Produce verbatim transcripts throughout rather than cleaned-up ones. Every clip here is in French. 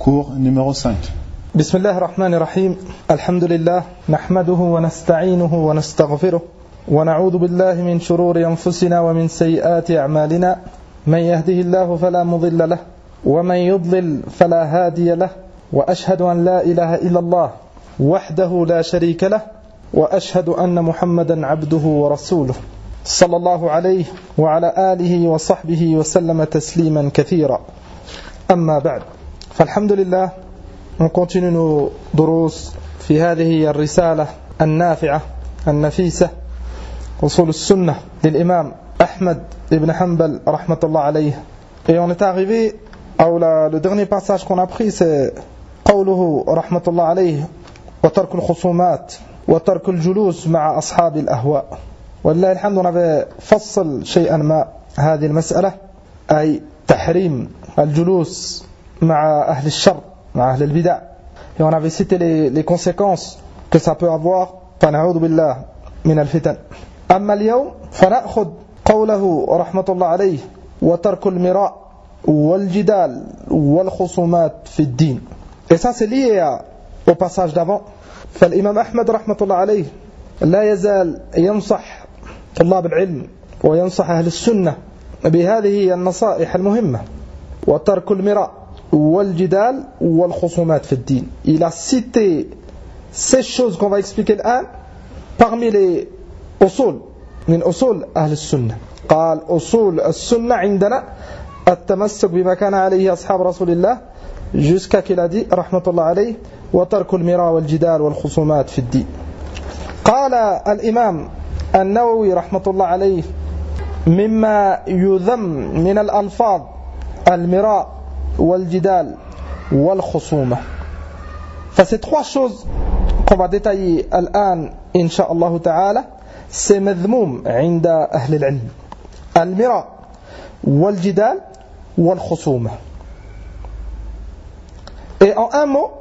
cours numéro cinq. بسم الله الرحمن الرحيم الحمد لله نحمده ونستعينه ونستغفره ونعوذ بالله من شرور أنفسنا ومن سيئات أعمالنا من يهده الله فلا مضل له ومن يضلل فلا هادي له وأشهد أن لا إله إلا الله وحده لا شريك له وأشهد أن محمدا عبده ورسوله صلى الله عليه وعلى آله وصحبه وسلم تسليما كثيرا أما بعد فالحمد لله on continue nos دروس في هذه الرسالة النافعة النفيسة أصول السنة للإمام أحمد بن حنبل رحمة الله عليه. Et on est arrivé au la, le dernier passage qu'on a pris, c'est قوله رحمة الله عليه وترك الخصومات وترك الجلوس مع أصحاب الأهواء. والله الحمد on avait فصل شيئا ما هذه المسألة أي تحريم الجلوس مع أهل الشر مع أهل البدع. Et on avait cité les, les conséquences que ça peut avoir. فنعوذ بالله من الفتن. أما اليوم فنأخذ قوله رحمة الله عليه وترك المراء والجدال والخصومات في الدين. Et ça c'est lié au passage d'avant. فالإمام أحمد رحمة الله عليه لا يزال ينصح طلاب العلم وينصح أهل السنة بهذه النصائح المهمة وترك المراء والجدال والخصومات في الدين. Il a cité ces choses qu'on va expliquer الآن parmi les أصول من أصول أهل السنة. قال أصول السنة عندنا التمسك بما كان عليه أصحاب رسول الله jusqu'à qu'il a dit رحمة الله عليه وترك المراء والجدال والخصومات في الدين. قال الإمام النووي رحمة الله عليه مما يذم من الألفاظ المراء والجدال والخصومة. Enfin, ces trois choses qu'on va détailler الآن إن شاء الله تعالى c'est مذموم عند أهل العلم المراء والجدال والخصومة. Et en un mot,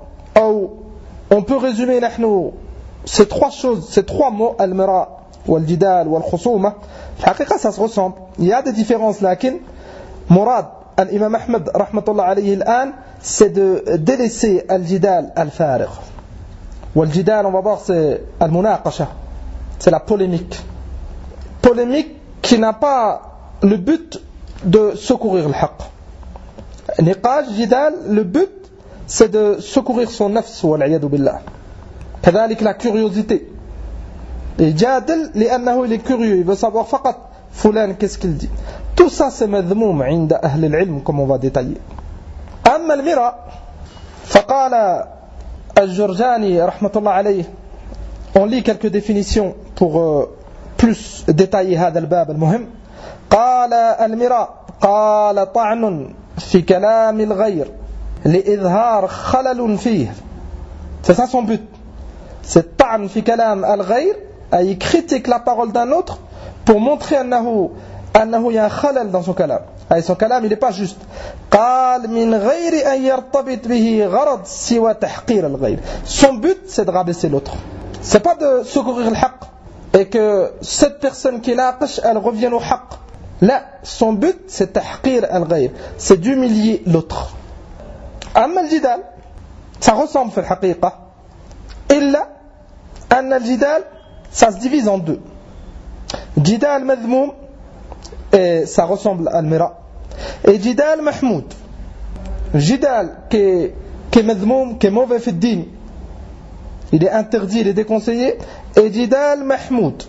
on peut résumer نحن ces trois choses, ces trois mots المراء والجدال والخصومة. الحقيقة ça se ressemble. Il y a des différences لكن مراد الإمام أحمد رحمة الله عليه الآن c'est de délaisser الجدال الفارغ. والجدال on va voir c'est المناقشة, c'est la polémique. Polémique qui n'a pas le but de secourir le haqq. نقاش جدال, le but c'est de secourir son nafs والعياذ بالله. كذلك la curiosité. Et جادل لأنه il est curieux, il veut savoir فقط فلان qu'est-ce qu'il dit. Tout ça c'est مذموم عند أهل العلم comme on va détailler. أما المراء فقال الجرجاني رحمة الله عليه, on lit quelques définitions pour euh, plus détailler هذا الباب المهم. قال المراء قال طعن في كلام الغير لإظهار خلل فيه. C'est ça son but. C'est طعن في كلام الغير, il critique la parole d'un autre pour montrer أنه أنه y a un خلل dans son كلام. أي son كلام il n'est pas juste. قال من غير أن يرتبط به غرض سوى تحقير الغير. Son but c'est de rabaisser l'autre. C'est pas de secourir le haqq et que cette personne qui naqash elle revienne au haqq. Là, son but c'est تحقير الغير, c'est d'humilier l'autre. أما الجدال ça ressemble في الحقيقة إلا أن الجدال ça se divise en deux. جدال مذموم et ça ressemble à المراء, et جدال محمود. جدال qui est, qui est مذموم, qui est mauvais في الدين, il est interdit, il est déconseillé, et جدال محمود.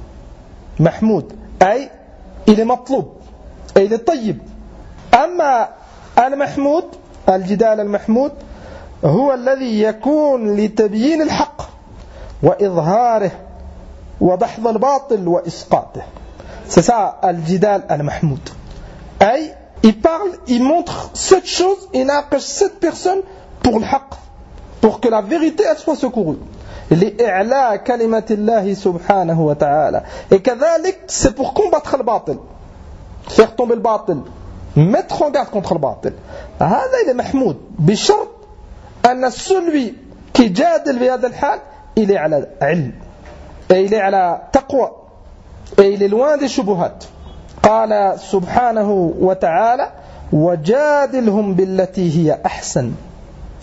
محمود أي il est مطلوب et il est طيب. أما المحمود الجدال المحمود هو الذي يكون لتبيين الحق وإظهاره وضحض الباطل وإسقاطه. C'est ça الجدال المحمود. أي il parle, il montre cette chose, il naqash cette personne pour le haqq, pour que la vérité elle soit secourue. لإعلاء كلمة الله سبحانه وتعالى. Et كذلك c'est pour combattre le باطل, faire tomber le باطل, mettre en garde contre le باطل. هذا il est محمود بشرط أن celui qui جادل بهذا الحال il est على علم et il est على تقوى et il est loin des shubuhat. قال سبحانه وتعالى وجادلهم بالتي هي أحسن.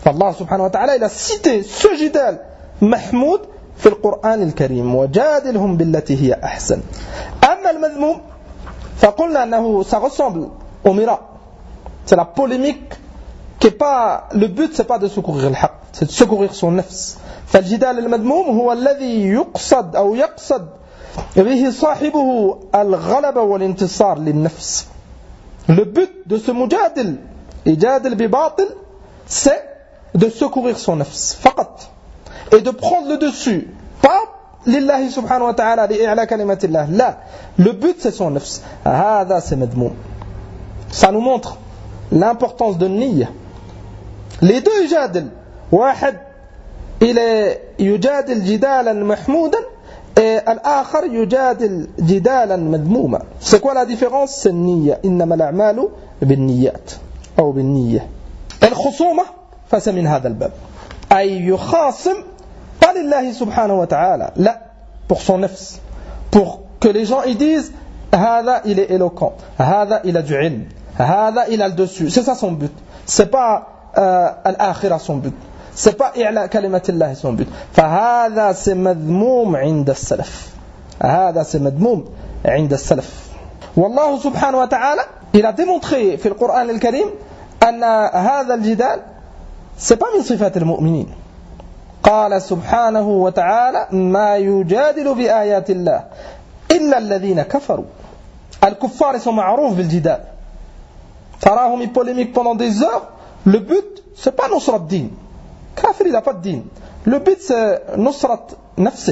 فالله سبحانه وتعالى il a cité ce jidal mahmoud في القرآن الكريم وجادلهم بالتي هي أحسن. أما المذموم فقلنا أنه ça ressemble au mira, c'est la polémique qui est pas, le but c'est pas de secourir le haq, c'est de secourir son nafs. فالجدال المذموم هو الذي يقصد أو يقصد به صاحبه الغلبة والانتصار للنفس. Le but de ce mujadil, يجادل بباطل, c'est de secourir son nafs فقط, et de prendre le dessus, pas lillahi subhanahu wa ta'ala li'a'la kalimatillah, là le but c'est son nafs. هذا c'est madmoum. Ça nous montre l'importance de niyya. Les deux يجادل, واحد il est يجادل جدالا محمودا et الآخر يجادل جدالا مذموما. C'est quoi la différence? C'est النية. إنما الأعمال بالنيات أو بالنية. الخصومة فc'est من هذا الباب, أي يخاصم pas لله سبحانه وتعالى, لا, pour son nafs, pour que les gens ils disent هذا il est éloquent, هذا il a du ilm, هذا il a le dessus. C'est ça son but. C'est pas euh, الآخرة son but. C'est pas إعلاء كلمة الله son but. فهذا c'est مذموم عند السلف. هذا c'est مذموم عند السلف. والله سبحانه وتعالى il a démontré في القرآن الكريم أن هذا الجدال c'est pas من صفات المؤمنين. قال سبحانه وتعالى ما يجادل بآيات الله إلا الذين كفروا. الكفار sont معروف بالجدال. تراهم ils polémiquent pendant des heures. Le but c'est pas نصرة الدين. كافر il n'a pas de din. Le but c'est نصرة نفسه.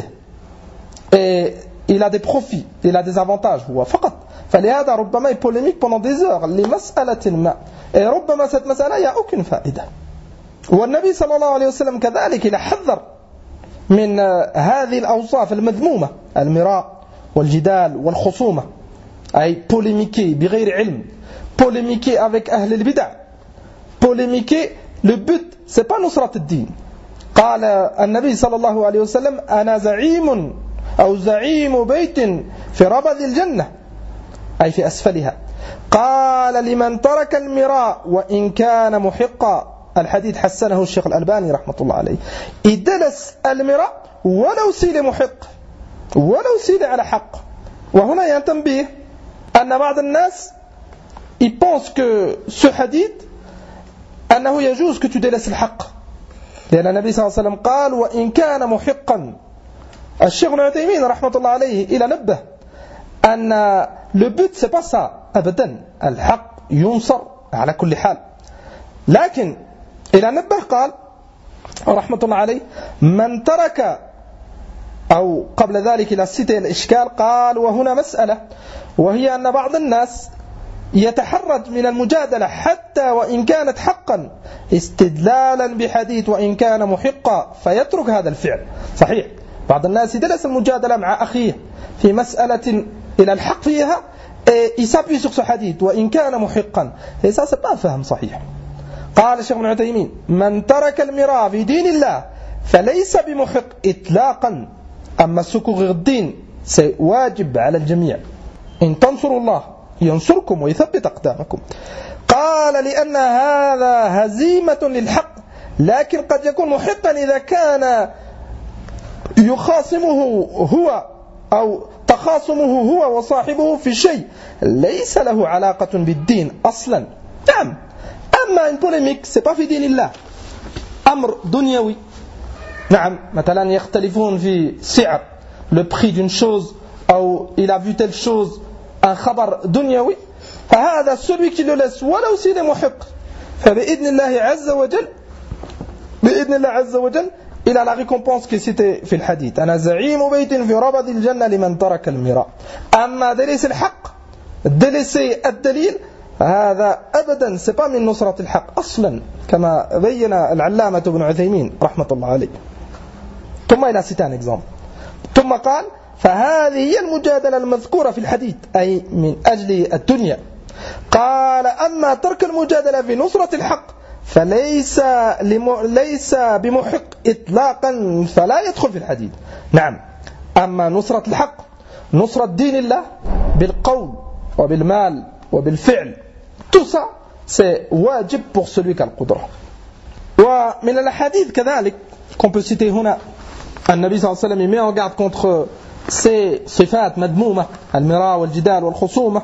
Et il a des profits, il a des avantages. هو فقط. فلهذا ربما il polémique pendant des heures لمسألة ما. Et ربما cette مسألة il n'y a aucune فائدة. والنبي صلى الله عليه وسلم كذلك إلى حذر من هذه الأوصاف المذمومة, المراء والجدال والخصومة, أي polémiquer بغير علم, polémiquer avec أهل البدع, polémiquer. Le but c'est pas نصرة الدين. قال النبي صلى الله عليه وسلم أنا زعيم أو زعيم بيت في ربذ الجنة, أي في أسفلها. قال لمن ترك المراء وإن كان محقا. الحديث حسنه الشيخ الألباني رحمة الله عليه. يدلس المراء ولو سيل محق, ولو سيل على حق. وهنا ينتبه أن بعض الناس ils pensent que ce hadith أنه يجوز que tu délaisses الحق, لأن النبي صلى الله عليه وسلم قال وإن كان محقا. الشيخ ابن عثيمين رحمة الله عليه إلى نبه أن le but c'est pas ça أبدا, الحق ينصر على كل حال. لكن إلى نبه قال رحمة الله عليه من ترك, أو قبل ذلك إلى الستة الإشكال, قال وهنا مسألة وهي أن بعض الناس يتحرج من المجادلة حتى وإن كانت حقا استدلالا بحديث وإن كان محقا فيترك هذا الفعل. صحيح بعض الناس يدلس المجادلة مع أخيه في مسألة إلى الحق فيها, il s'appuie sur ce hadith وإن كان محقا, et ça c'est pas un فهم صحيح. قال الشيخ ابن عثيمين من ترك المراء في دين الله فليس بمحق إطلاقا. أما سكوغ الدين سواجب على الجميع. إن تنصروا الله ينصركم ويثبت أقدامكم. قال لأن هذا هزيمة للحق, لكن قد يكون محقا إذا كان يخاصمه هو أو تخاصمه هو وصاحبه في شيء ليس له علاقة بالدين أصلا. نعم, أما une polémique c'est pas في دين الله, أمر دنيوي. نعم, مثلا يختلفون في سعر, le prix d'une chose, أو il a vu telle chose, un خبر دنيوي, فهذا celui qui le laisse ولو s'il est محق فبإذن الله عز وجل, بإذن الله عز وجل il a la récompense qui citée في الحديث أنا زعيم بيت في ربذ الجنة لمن ترك المراء. أما دليس الحق, دليس الدليل, هذا أبدا c'est pas من نصرة الحق أصلا, كما بين العلامة ابن عثيمين رحمة الله عليه. ثم إلى cité un exemple. ثم قال فهذه هي المجادلة المذكورة في الحديث, أي من أجل الدنيا. قال أما ترك المجادلة في نصرة الحق فليس ليس بمحق إطلاقا, فلا يدخل في الحديث. نعم, أما نصرة الحق, نصرة دين الله بالقول وبالمال وبالفعل, tout ça c'est wajib pour celui qui a le qudra. ومن الحديث كذلك qu'on peut citer هنا النبي صلى الله عليه وسلم met en garde contre ces صفات مذمومة المراء والجدال والخصومة.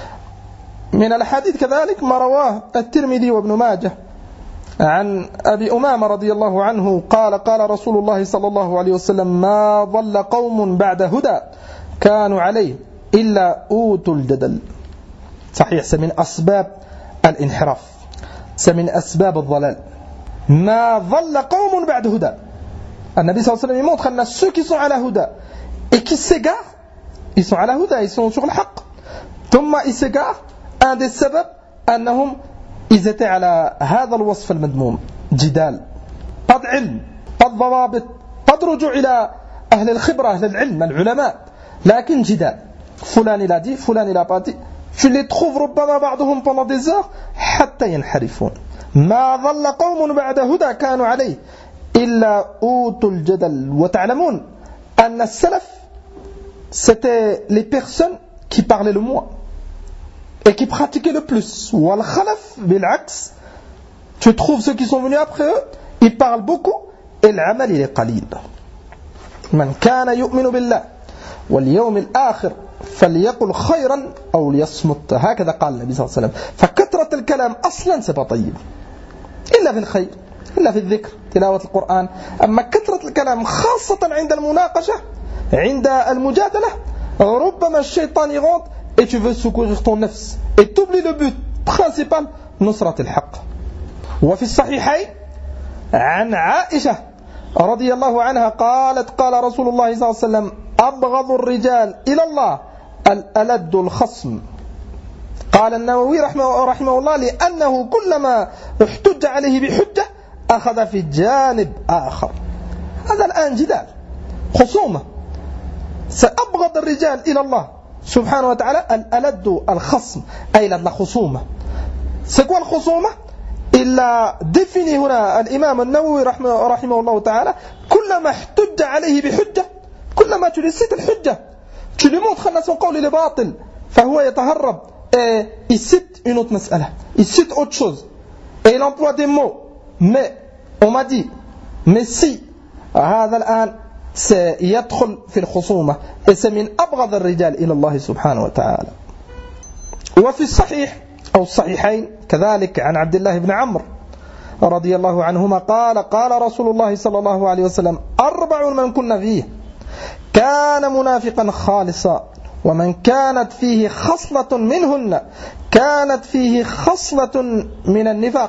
من الحديث كذلك ما رواه الترمذي وابن ماجه عن أبي أمامة رضي الله عنه قال قال رسول الله صلى الله عليه وسلم ما ضل قوم بعد هدى كانوا عليه إلا أوتوا الجدل. صحيح c'est من أسباب الانحراف, c'est من أسباب الضلال. ما ضل قوم بعد هدى. النبي صلى الله عليه وسلم montre أن ceux qui sont à la huda et qui s'égarent, ils sont à la huda, ils sont sur le haqq. ثم ils s'égarent, un des sabab أنهم ils étaient على هذا الوصف المذموم, جدال, pas de علم, pas de ضوابط, pas de رجوع إلى أهل الخبرة, أهل العلم, العلماء, لكن جدال. فلان il a dit, فلان il a pas dit. Tu les trouves ربما بعضهم pendant des heures حتى ينحرفون. ما ظل قوم بعد هدى كانوا عليه إلا أوتوا الجدل. وتعلمون أن السلف c'était les personnes qui parlaient le moins et qui pratiquaient le plus. والخلف بالعكس, tu trouves ceux qui sont venus après eux, ils parlent beaucoup et العمل il est قليل. من كان يؤمن بالله واليوم الآخر فليقل خيرا أو ليصمت. هكذا قال النبي صلى الله عليه وسلم. فكثرة الكلام أصلا c'est pas طيب إلا في الخير, إلا في الذكر, تلاوة القرآن. أما كثرة الكلام خاصة عند المناقشة, عند المجادلة, ربما الشيطان يغض et tu veux secourir ton nefs et t'oublies le but principal, نصرة الحق. وفي الصحيحين عن عائشة رضي الله عنها قالت قال رسول الله صلى الله عليه وسلم أبغض الرجال إلى الله الألد الخصم. قال النووي رحمه, رحمه الله لأنه كلما احتج عليه بحجة أخذ في جانب آخر. هذا الآن جدال, خصومة. سأبغض الرجال إلى الله سبحانه وتعالى الألد الخصم, أي la خصومة. C'est quoi الخصومة؟ Il a défini هنا الإمام النووي رحمه, رحمه الله تعالى كلما احتج عليه بحجة, كلما tu lui cites الحجة, tu lui montres أن son قول est باطل, فهو يتهرب et il cite une autre مسألة, il cite autre chose et il emploie des mots, mais on m'a dit, mais si, هذا الآن سيدخل في الخصومة et c'est من أبغض الرجال إلى الله سبحانه وتعالى. وفي الصحيح أو الصحيحين كذلك عن عبد الله بن عمرو رضي الله عنهما قال قال رسول الله صلى الله عليه وسلم أربع من كنا فيه كان منافقا خالصا ومن كانت فيه خصلة منهن كانت فيه خصلة من النفاق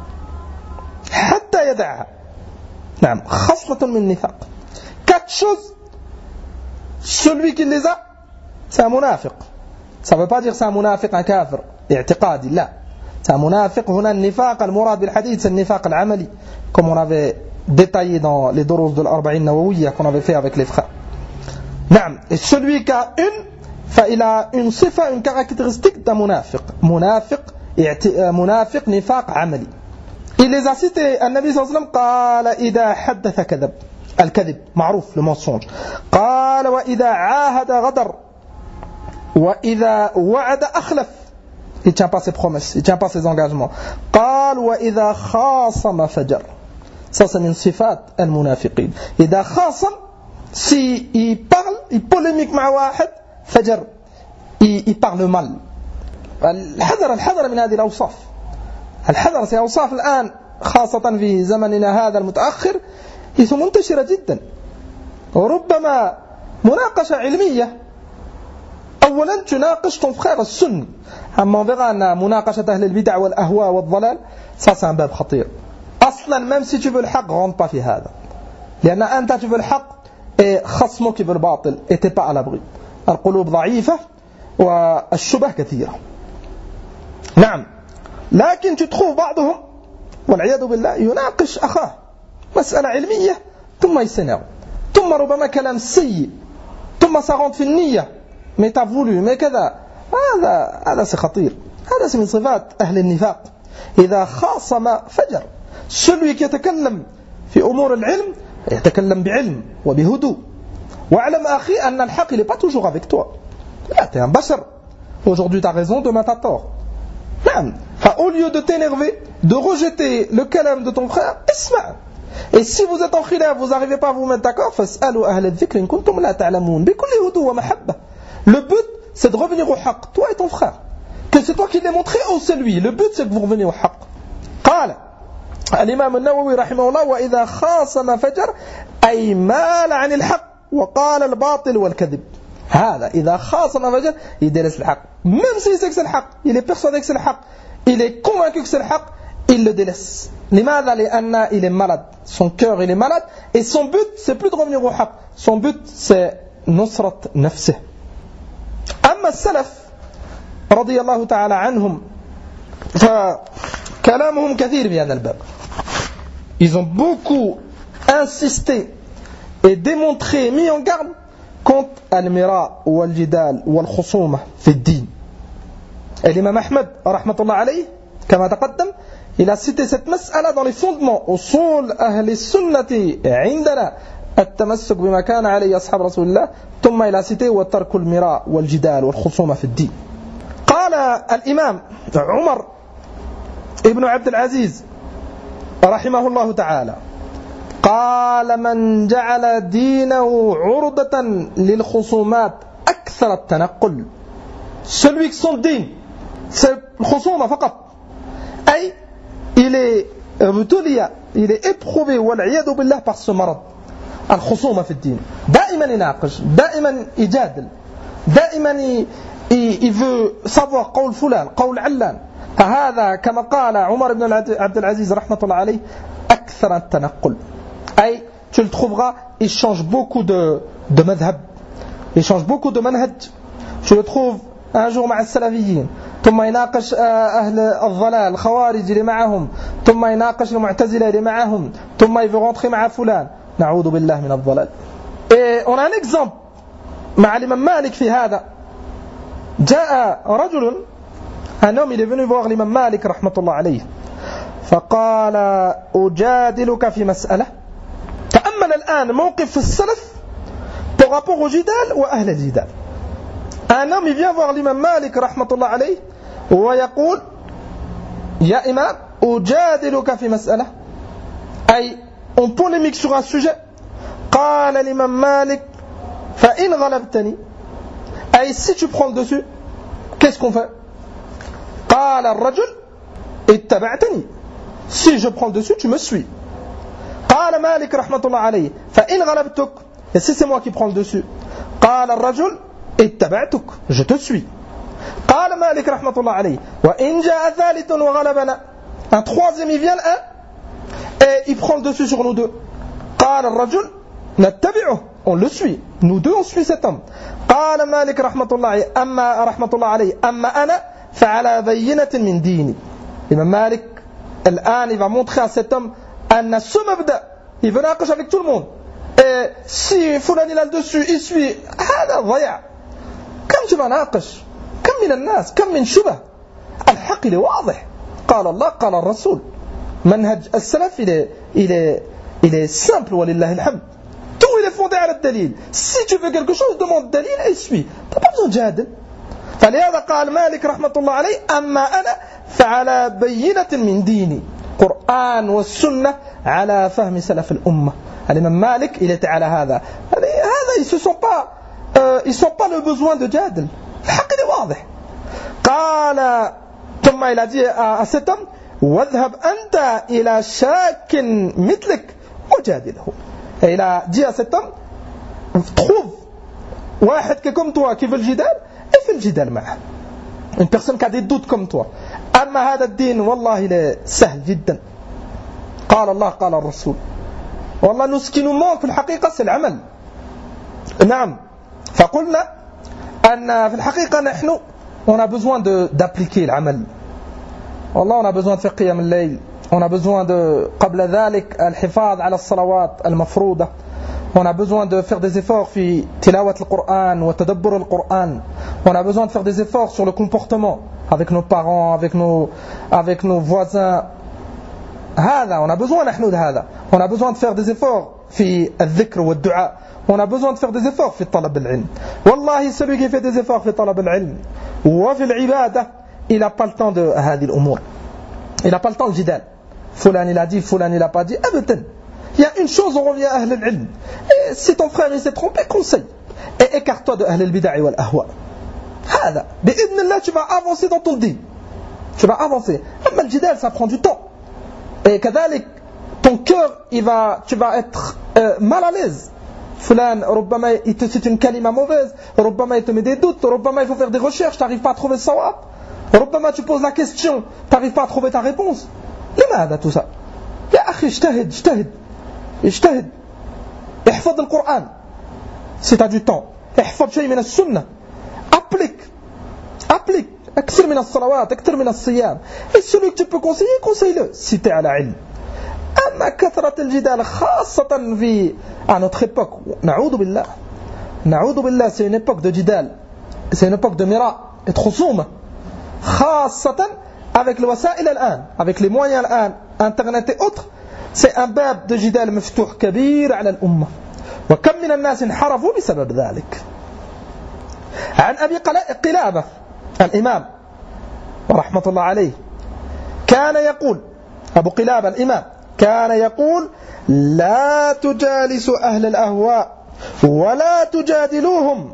حتى يدعها. نعم, خصلة من النفاق. Quatre choses, celui qui les a, c'est un munafiq. Ça ne veut pas dire c'est un munafiq, un kafir, اعتقادي, لا. C'est un munafiq, هنا النفاق المراد بالحديث c'est النفاق العملي, comme on avait détaillé dans les durus de l'Arba'in Nawawiyya qu'on avait fait avec les frères. نعم, et celui qui a une, فإل a une صفة, une caractéristique d'un munafiq. Munafiq, munafiq, nifaq عملي. Il les a cités, النبي صلى الله عليه وسلم قال إذا حدث كذب, الكذب معروف, le mensonge. قال وإذا عاهد غدر وإذا وعد أخلف, il ne tient pas ses promesses, il ne tient pas ses engagements. قال وإذا خاصم فجر. Ça c'est une صفات المنافقين. إذا خاصم, si il parle, il polémique مع واحد, فجر, il, il parle mal. الحذر الحذر من هذه الأوصاف. الحذر سي أوصاف الآن خاصة في زمننا هذا المتأخر هي منتشرة جدا. وربما مناقشة علمية, أولا تناقش ton frère السني. أما on verra أن مناقشة أهل البدع والأهواء والضلال ça c'est un باب خطير. أصلا même si tu veux le حق rentre pas في هذا, لأن أنت tu veux le حق et خصمك veut le باطل et t'es pas à l'abri. القلوب ضعيفة والشبه كثيرة. نعم, لكن tu trouves بعضهم والعياذ بالله يناقش أخاه مسألة علمية ثم يسنع, ثم ربما كلام سيء, ثم ça rentre في النية, mais t'as voulu, mais كذا. هذا هذا c'est خطير. هذا من صفات أهل النفاق. إذا خاصم فجر. celui qui يتكلم في أمور العلم يتكلم بعلم وبهدوء. واعلم أخي أن الحق il n'est pas toujours avec toi. Là, t'es un bachar. Aujourd'hui t'as raison, demain t'as tort. Au lieu de t'énerver de rejeter le kalam de ton frère, isma'. Et si vous êtes en khilaf, vous n'arrivez pas à vous mettre d'accord, fas'alu ahla dhikri in kuntum la ta'lamun bi kulli hudu wa mahabba. Le but, c'est de revenir au haqq, toi et ton frère. Que c'est toi qui l'ai montré ou c'est lui. Le but, c'est que vous reveniez au haqq. قال الإمام النووي رحمه الله وإذا خاصم فجر أي مال عن الحق وقال الباطل والكذب. هذا إذا خاصم فجر يدرس الحق. Même s'il sait que c'est le haqq, il est persuadé que c'est le haqq, il est convaincu que c'est le haqq, il le délaisse. لماذا؟ لأن il est malade. Son cœur il est malade et son but c'est plus de revenir au haqq. Son but c'est نصرة نفسه. أما السلف رضي الله تعالى عنهم فكلامهم كثير في هذا الباب. Ils ont beaucoup insisté et démontré, mis en garde contre al-mira wal-jidal wal-khusuma fi ad-din. Et l'imam Ahmed rahmatullah alayhi كما تقدم, il a cité cette mas'ala dans les fondements usul ahli sunnati عندنا التمسك بما كان عليه أصحاب رسول الله. ثم il a cité وترك المراء والجدال والخصومة في الدين. قال الإمام عمر ابن عبد العزيز رحمه الله تعالى قال من جعل دينه عرضة للخصومات أكثر التنقل. Celui que son din c'est الخصومة فقط, أي il est ابتلي, il est éprouvé والعياذ بالله par ce marad الخصومة في الدين. دائما يناقش, دائما يجادل, دائما il veut savoir قول فلان قول علان. هذا كما قال عمر بن عبد العزيز رحمة الله عليه أكثر التنقل, أي tu le trouveras, il change beaucoup de, de madhab, il change beaucoup de manhaj. Tu le trouves un jour مع السلفيين, ثم يناقش أهل الضلال الخوارج اللي معهم, ثم يناقش المعتزلة اللي معهم, ثم il veut rentrer مع فلان. نعوذ بالله من الضلال. Et on a un exemple مع الإمام مالك في هذا. جاء رجل, un homme il est venu voir l'imam Malik rahmatullah alayhi فقال أجادلك في مسألة. تأمل الآن موقف السلف par rapport au jidal ou أهل الجدال. Un homme il vient voir l'imam Malik rahmatullah alayhi ويقول يا إمام أجادلك في مسألة, أي on polémique sur un sujet. قال l'imam Malik فإن غلبتني, أي si tu prends le dessus, qu'est-ce qu'on fait? قال الرجل اتبعتني, si je prends le dessus tu me suis. قال مالك رحمة الله عليه فإن غلبتك, et si c'est moi qui prends le dessus, قال الرجل اتبعتك, je te suis. قال مالك رحمة الله عليه وإن جاء ثالث وغلبنا, un troisième il vient, un, et il prend le dessus sur nous deux. قال الرجل نتبعه, on le suit, nous deux on suit cet homme. قال مالك رحمة الله أما رحمة الله عليه أما أنا فعلى بينة من ديني. L'imam Malik الآن il va montrer à cet homme أن ce مبدأ, il veut ناقش avec tout le monde, et si فلان il a le dessus il suit, هذا ضياع. كم تبغى ناقش, كم من الناس, كم من شبه. الحق il est واضح, قال الله قال الرسول. منهج السلف il est, il est, il est simple ولله الحمد. Tout il est fondé على الدليل. Si tu veux quelque chose, demande dalil et suis. T'as pas besoin de jadel. فلهذا قال مالك رحمة الله عليه أما أنا فعلى بينة من ديني. قرآن والسنة على فهم سلف الأمة. الإمام مالك il était على هذا. هذا ils se sont pas, euh, ils sont pas le besoin de jadel. الحق il est واضح. قال ثم il a dit à, à cet homme واذهب أنت إلى شاك مثلك وجادله. Et il a dit à cet homme, trouve واحد qui est comme toi qui veut le jidal et fais le jidal معه. Une personne qui a des doutes comme toi. أما هذا الدين والله il est سهل جدا. قال الله قال الرسول. والله nous ce qui nous manque في الحقيقة c'est العمل. نعم. فقلنا أن في الحقيقة نحن on a besoin de d'appliquer العمل. والله on a besoin de faire قيام الليل. On a besoin de قبل ذلك الحفاظ على الصلوات المفروضة. On a besoin de faire des efforts في تلاوة القرآن وتدبر القرآن. On a besoin de faire des efforts sur le comportement avec nos parents, avec nos, avec nos voisins. هذا on a besoin نحن de هذا. On a besoin de faire des efforts في الذكر والدعاء. On a besoin de faire des efforts في طلب العلم. والله celui qui fait des efforts في طلب العلم وفي العبادة il n'a pas le temps de هذه الأمور. il n'a pas le temps le jidal. Fulan il a dit, Fulan il n'a pas dit. Abadan. Il y a une chose, on revient à Ahl al-Ilm. Et si ton frère il s'est trompé, conseille. Et écarte-toi de Ahl al-Bid'a wal Ahwa. Hada. Bi'idnillah, tu vas avancer dans ton din. Tu vas avancer. Mais le jidal, ça prend du temps. Et kadalik, ton cœur, il va, tu vas être euh, mal à l'aise. Fulan, Rubbama, il te cite une kalima mauvaise. Rubbama, il te met des doutes. Rubbama, il faut faire des recherches. Tu n'arrives pas à trouver le sawab. Rubbama, tu poses la question. Tu n'arrives pas à trouver ta réponse. لماذا tout ça? يا أخي اجتهد اجتهد اجتهد احفظ القرآن si tu as du temps. احفظ شيء من السنة. Applique. Applique. أكثر من الصلوات أكثر من الصيام. Et celui que tu peux conseiller, conseille-le si tu es à la ilm. أما كثرة الجدال خاصة في à notre époque. نعوذ بالله. نعوذ بالله, c'est une époque de jidal. C'est une époque de mira et de khusuma. خاصة avec le wasa'il al-an, avec les moyens al-an, internet et autres, c'est un bab de jidal maftuh kabir ala al-umma. Wa kam min an-nas inharafu bisabab dhalik. عن أبي قلابة الإمام ورحمة الله عليه كان يقول أبو قلابة الإمام كان يقول لا تجالسوا أهل الأهواء ولا تجادلوهم.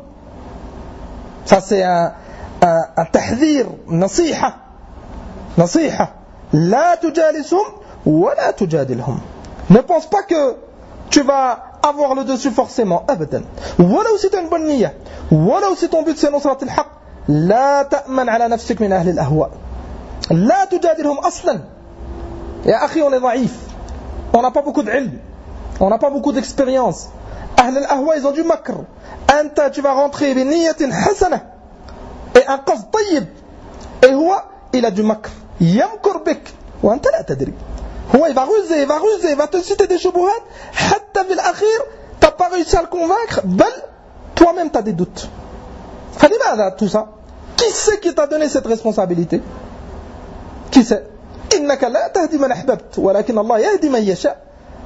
Ça c'est un, un, un tahdhir, نصيحة نصيحة لا تجالسهم ولا تجادلهم. Ne pense pas que tu vas avoir le dessus forcément. أبدا. ولو si tu as une bonne niyyah, ولو si ton but c'est نصرة الحق, لا تأمن على نفسك من أهل الأهواء. لا تجادلهم أصلا. يا أخي, on est ضعيف. On n'a pas beaucoup d'ilm. On n'a pas beaucoup d'expérience. أهل الأهواء ils ont du makr. أنت tu vas rentrer بنية حسنة et un qasd طيب. Et هو il a du makr. يمكر بك وأنت لا تدري. هو il va ruser, il va ruser, il va te citer des shubuhat. حتى في الأخير t'as pas réussi à le convaincre. بل toi-même t'as des doutes. فلماذا tout ça? Qui c'est qui t'a donné cette responsabilité? Qui c'est? إنك لا تهدي من أحببت ولكن الله يهدي من يشاء.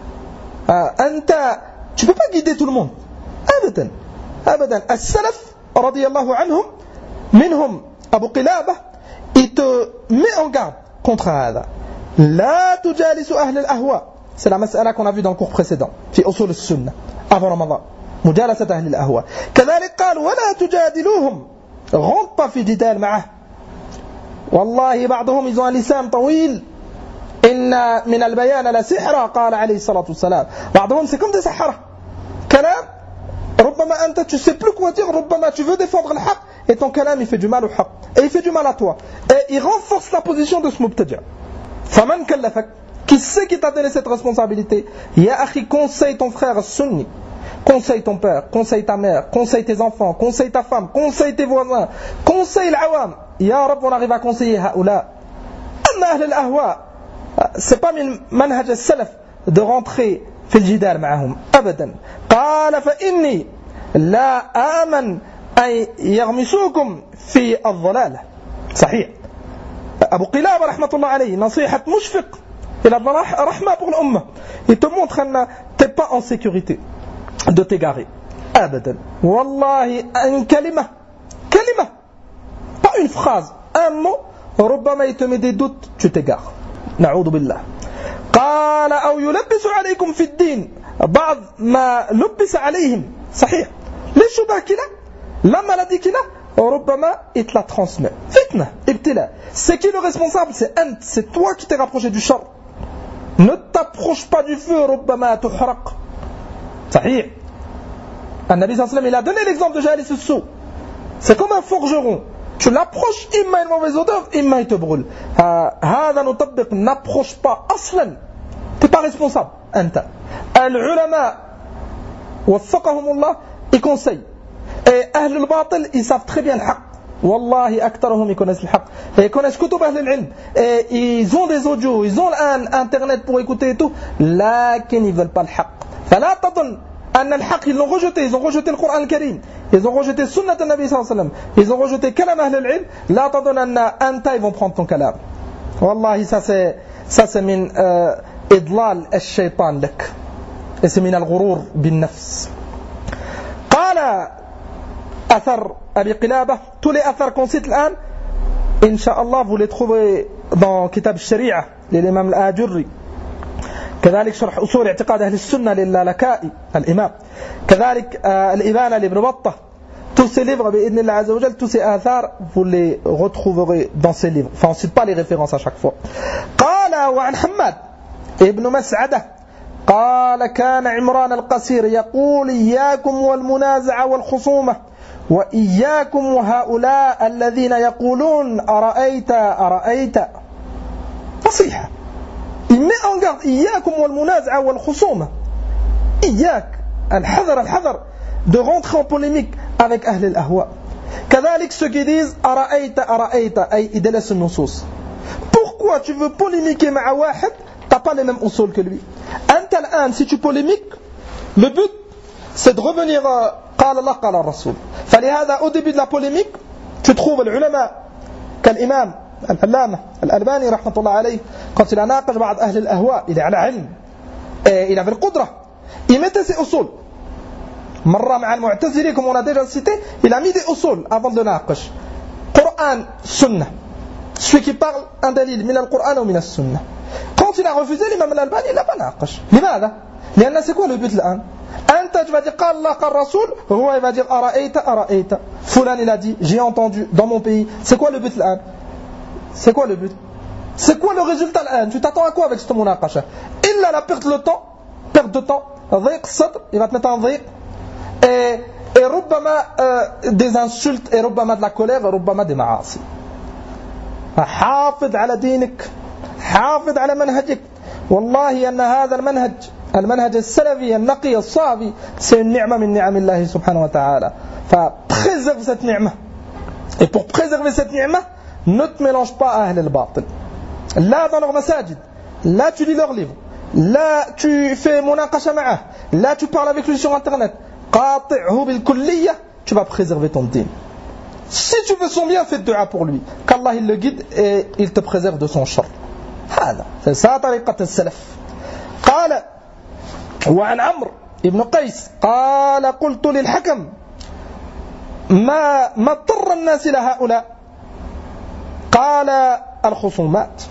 أنت tu peux pas guider tout le monde. أبدا أبدا. السلف رضي الله عنهم منهم أبو قلابة il te met en garde contre هذا. لا تجالس أهل الأهواء. C'est la mas'ala qu'on a vue dans le cours précédent في أصول السنة avant Ramadan. مجالسة أهل الأهواء. كذلك قال ولا تجادلوهم. rentre pas في جدال معه. والله بعضهم ils ont un lisan طويل. إن من البيان لسحرا قال عليه الصلاة والسلام. بعضهم c'est comme des sahara. كلام ربما أنت tu sais plus quoi dire. ربما tu veux défendre le haq et ton kalam il fait du mal au haq et il fait du mal à toi et il renforce la position de ce mubtadi'. فمن كلفك? Qui c'est qui t'a donné cette responsabilité? Ya akhi, conseille ton frère sunni, conseille ton père, conseille ta mère, conseille tes enfants, conseille ta femme, conseille tes voisins, conseille l'awam. Ya Rabb, on arrive à conseiller haoula. Amma ahl al-ahwa, c'est pas min manhaj al-salaf de rentrer في الجدال معهم أبدا. قال فإني لا آمن أن يغمسوكم في الضلالة. صحيح. أبو قلابة رحمة الله عليه نصيحة مشفق إلى رحمة pour l'umma. Il te montre que tu n'es pas en sécurité de t'égarer. أبدا. والله une kalima, kalima, pas une phrase, un mot, ربما il te met des doutes, tu t'égares. نعوذ بالله. قال أو يلبس عليكم في الدين بعض ما لبس عليهم. صحيح. les shubha qu'il a, la maladie qu'il a, ربما il te la transmet. Fitna, ibtila. C'est qui le responsable? C'est ant, c'est toi qui t'es rapproché du shar. Ne t'approche pas du feu, ربما تحرق. صحيح. النبي صلى الله عليه وسلم il a donné l'exemple de Jalis al-Sou. C'est comme un forgeron. Tu l'approches, imma une mauvaise odeur, imma il te brûle. هذا نطبق, n'approche pas أصلا. Tu n'es pas responsable. أنت. العلماء وفقهم الله ils conseillent. Et أهل الباطل ils savent très bien le haq. والله أكثرهم ils connaissent le haq. Et ils connaissent كتب أهل العلم. Et ils ont des audios, ils ont un internet pour écouter et tout. لكن ils ne veulent pas le haq. فلا تظن أن الحق ils l'ont rejeté, ils ont rejeté le Coran al-Karim, ils ont rejeté Sunnat al-Nabi sallallahu alayhi wa sallam, ils ont rejeté kalam ahl al-ilm. لا تظن أن أنت ils vont prendre ton kalam. والله ça c'est ça c'est من إضلال الشيطان لك. Et c'est من الغرور بالنفس. قال أثر أبي قلابة. Tous les athars qu'on cite الآن إن شاء الله vous les trouverez dans Kitab al-Shari'a للإمام الآجري, كذلك شرح أصول اعتقاد أهل السنة للالكائي الإمام, كذلك الإبانة لابن بطة. Tous ces livres, بإذن الله عز وجل, tous ces آثار, vous les retrouverez dans ces livres. Enfin, on ne cite pas les références à chaque fois. قال وعن حماد ابن مسعدة قال كان عمران القصير يقول إياكم والمنازعة والخصومة وإياكم وهؤلاء الذين يقولون أرأيت أرأيت. نصيحة. Il met en garde إياكم والمنازعة والخصومة. إياك, الحذر الحذر de rentrer en polémique avec أهل الأهواء. كذلك ceux qui disent أرأيت أرأيت أي إدلس النصوص. Pourquoi tu veux polémiquer مع واحد t'as pas les mêmes usul que lui? أنت الآن si tu polémiques, le but c'est de revenir قال الله قال الرسول. فلهذا au début de la polémique tu trouves العلماء كالإمام العلامة الألباني رحمة الله عليه quand il a ناقش بعض أهل الأهواء il est على علم, il avait القدرة, il mettait ses usul. مرة مع المعتزلي comme on a déjà cité, il a mis des usul avant de ناقش Coran, Sunna, celui qui parle un dalil من القرآن ou من السنة. Quand il a refusé, l'imam al-Albani il n'a pas ناقش. لماذا؟ لأن c'est quoi le but الآن? أنت tu vas dire قال الله قال الرسول, هو il va dire أرأيت أرأيت. Fulan il a dit, j'ai entendu dans mon pays. C'est quoi le but الآن? C'est quoi le but? C'est quoi le résultat الآن? Tu t'attends à quoi avec cette munaqasha? إلا la perte de temps, perte de temps, ضيق الصدر, il va te mettre en ضيق. Et, et ربما euh, des insultes, et ربما de la colère, et ربما des معاصي. حافظ على دينك, حافظ على منهجك. والله أن هذا المنهج المنهج السلفي النقي الصافي c'est une ni'ma min ni'am Allah subhanahu wa ta'ala. فpréserve cette ni'ma. Et pour préserver cette ni'ma, ne te mélange pas à Ahl al-Batil. Là dans leur masajid, là tu lis leurs livres, là tu fais munaqasha ma'ah, là tu parles avec lui sur internet. قاطعه بالكلية, tu vas préserver ton din. Si tu veux son bien, fais dua pour lui, qu'Allah il le guide et il te préserve de son shar. هذا c'est ça طريقة السلف. قال وعن عمرو ابن قيس قال قلت للحكم ما ما اضطر الناس لهؤلاء قال الخصومات.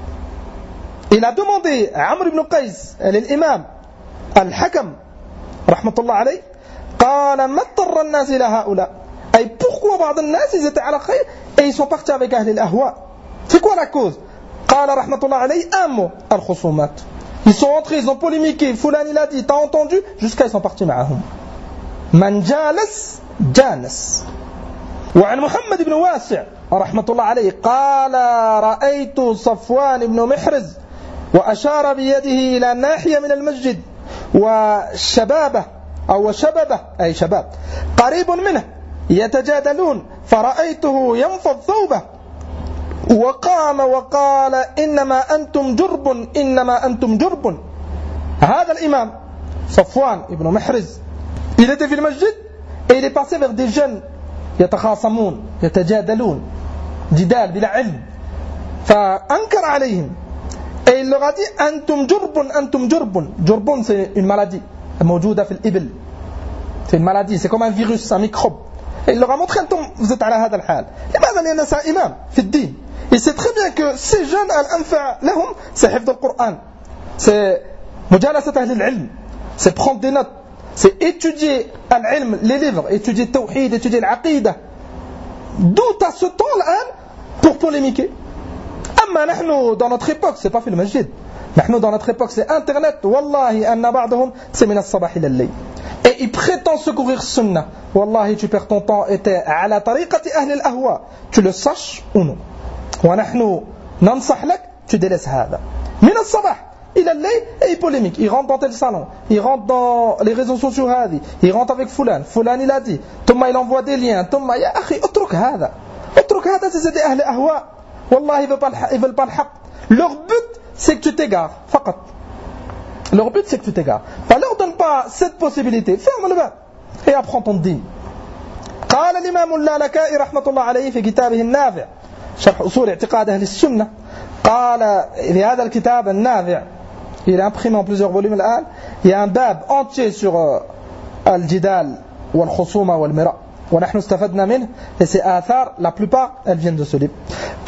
Il a demandé à Amr ibn Qais, l'imam al-Hakam rahmatullah alayh, قال ما اضطر الناس لهؤلاء, ay pourquoi بعض الناس ils étaient على خير et ils sont partis avec أهل الأهواء. C'est quoi la cause? قال rahmatullah alayh, un mot, al-khusumat. Ils sont entrés, ils ont polémiqué, Fulan il a dit, t'as entendu, jusqu'à ils sont partis معهم. من جالس جانس. وعن محمد بن واسع رحمة الله عليه قال رأيت صفوان بن محرز وأشار بيده إلى ناحية من المسجد وشبابه أو شبابه أي شباب قريب منه يتجادلون فرأيته ينفض ثوبه وقام وقال إنما أنتم جرب إنما أنتم جرب. هذا الإمام صفوان بن محرز il était في المسجد et il est passé vers des jeunes يتخاصمون يتجادلون جدال بلا علم فأنكر عليهم et il leur a dit أنتم جرب أنتم جرب. جرب c'est une maladie موجودة في الإبل, c'est une maladie, c'est comme un virus, un microbe. Et il leur a montré أنتم vous êtes على هذا الحال. لماذا؟ لأن c'est un imam في الدين. Il sait très bien que ces jeunes al-anfa' lahum c'est حفظ القرآن, c'est مجالسة أهل العلم, c'est prendre des notes, c'est étudier al-ilm, les livres, étudier le tawhid, étudier l'aqida. D'où t'as ce temps là pour polémiquer. أما نحن dans notre époque c'est pas في المسجد, نحن dans notre époque c'est internet. والله أن بعضهم c'est من الصباح إلى الليل et il prétend secourir sunna. والله tu perds ton temps et t'es على طريقة أهل الأهواء, tu le saches ou non. ونحن ننصح لك, tu délaisses هذا من الصباح إلى الليل et il polémique, il rentre dans tel salon, il rentre dans les réseaux sociaux هذه, il rentre avec fulan, fulan il a dit, ثم il envoie des liens, ثم يا أخي اترك هذا اترك هذا, c'est des أهل أهواء. والله ils veulent pas, ils veulent pas le haq. Leur but c'est que tu t'égares, فقط. Leur but c'est que tu t'égares. Ne leur donne pas cette possibilité, ferme le bas et apprends ton din. قال الإمام اللالكائي رحمة الله عليه في كتابه النافع شرح أصول اعتقاد أهل السنة, قال في هذا الكتاب النافع, il est imprimé en plusieurs volumes الآن, il y a un bab entier sur الجدال والخصومة والمراء ونحن استفدنا منه et ces آثار la plupart elles viennent de ce livre. قال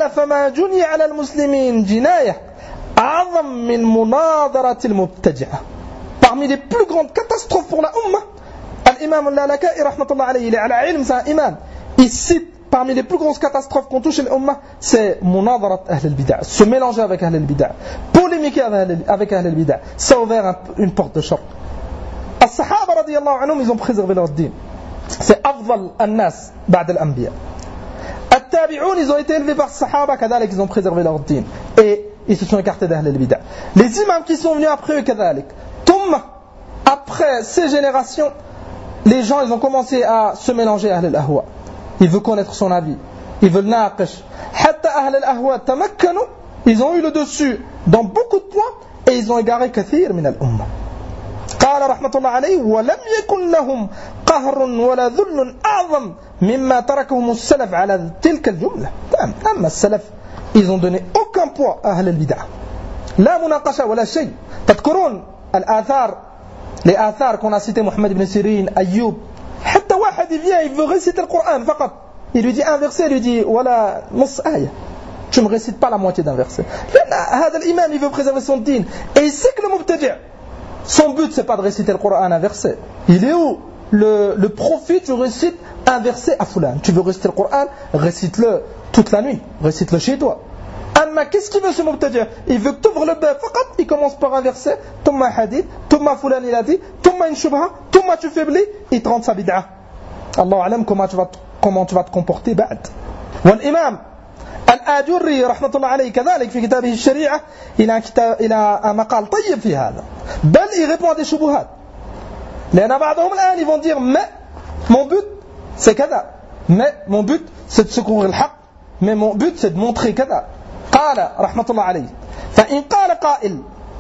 قال فما جني على المسلمين جناية أعظم من مناظرة المبتدعة. Parmi les plus grandes catastrophes pour la Ummah, l'imam al-Lalaka'i rahmatullah alayhi, il est à la ilm, c'est un imam, il cite parmi les plus grosses catastrophes qu'on touche l'Ummah, c'est munadarat ahl al-bid'a, se mélanger avec ahl al-bid'a, polémiquer avec ahl al-bid'a. Ça a ouvert une porte de choc. As-sahaba radiyallahu anhum, ils ont préservé leur din. C'est afdal an-nas ba'd al-anbiya. At-tabi'un, ils ont été élevés par sahaba, kadalik, ils ont préservé leur din. Et ils se sont écartés d'ahl al-bid'a. Les imams qui sont venus après eux, kadalik, Toumma, après ces générations, les gens ils ont commencé à se mélanger à Ahl al-Ahwa. Ils veulent connaître son avis, ils veulent naqish. Hatta Ahl al-Ahwa tamakkanu, ils ont eu le dessus dans beaucoup de points et ils ont égaré kathir min al-Ummah. قال رحمة الله عليه ولم يكن لهم قهر ولا ذل أعظم مما تركهم السلف على تلك الجملة. أما السلف ils ont donné aucun poids à Ahl al-Bid'ah. لا مناقشة ولا شيء. تذكرون الآثار les athars qu'on a cité, Mohammed ibn Sirin, Ayyub, حتى واحد il vient, il veut réciter le Coran فقط, il lui dit un verset, il lui dit voilà نص آية, tu ne me récites pas la moitié d'un verset. هذا الإمام il veut préserver son din et il sait que le mubtadi', son but c'est pas de réciter le Coran un verset. Il est où le, le prophète, tu récites un verset à fulan, tu veux réciter le Coran, récite-le toute la nuit, récite-le chez toi. Mais qu'est-ce qu'il veut ce mubtadi'? Il veut que tu ouvres le bab, il commence par un verset, ثم hadith, ثم fulan il a dit, ثم une shubha, ثم tu faiblis, il te rend sa bid'a. Allah alam comment tu vas comment tu vas te comporter بعد. والإمام الآجري رحمة الله عليه كذلك في كتابه الشريعة إلى كتاب إلى مقال طيب في هذا. بل il répond à des shubuhat. لأن بعضهم الآن ils vont dire mais mon but c'est كذا, mais mon but c'est de secourir le haqq, mais mon but c'est de montrer كذا. قال رحمة الله عليه فإن قال قائل